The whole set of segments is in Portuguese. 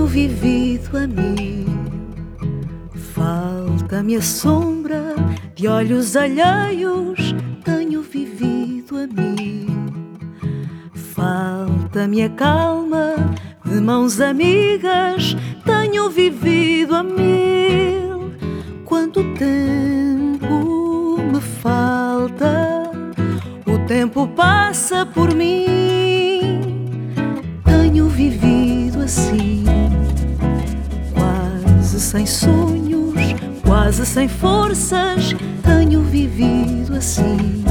vivido a mim. Falta-me a sombra de olhos alheios, tenho vivido a mim. Falta-me a calma de mãos amigas, tenho vivido a mil. Quanto tempo me falta, o tempo passa por mim. Tenho vivido assim, quase sem sonhos, quase sem forças. Tenho vivido assim,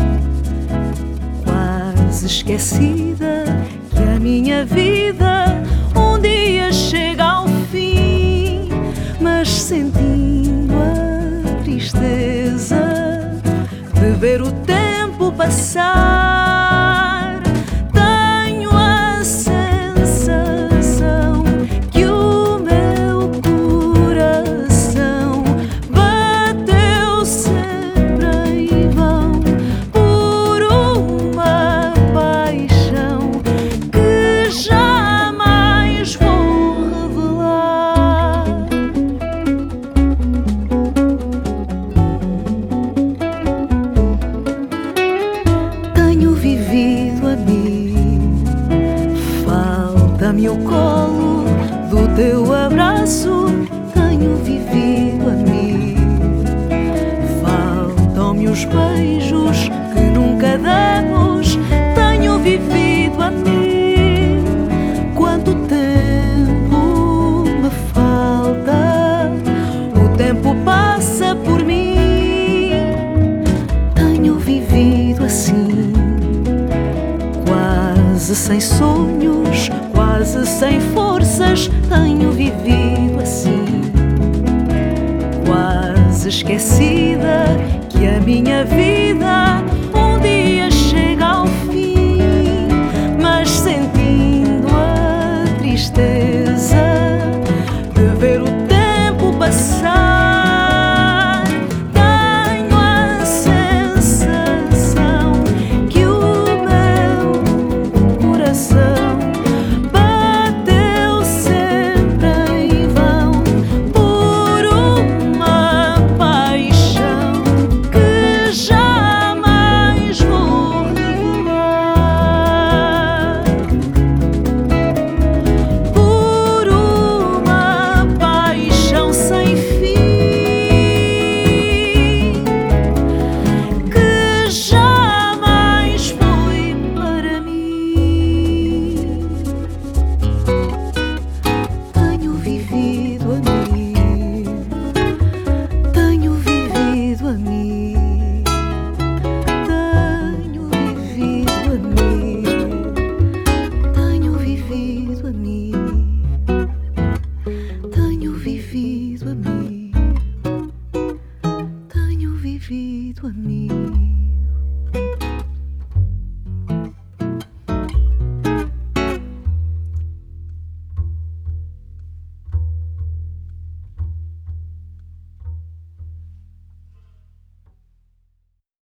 quase esquecida que a minha vida um dia chega ao fim, mas sentindo a tristeza de ver o tempo passar. Tenho a sensação que o meu coração bateu sempre em vão por uma paixão que jamais vou revelar. Tenho vivido a mim, falta-me o colo do teu abraço. Tenho vivido a mim, faltam-me os beijos que nunca damos. Tenho vivido a mim. Quanto tempo me falta, o tempo passa por mim. Tenho vivido assim, quase sem sonhos, quase sem forças. Tenho vivido assim, quase esquecida que a minha vida um dia chega ao fim, mas sentindo a tristeza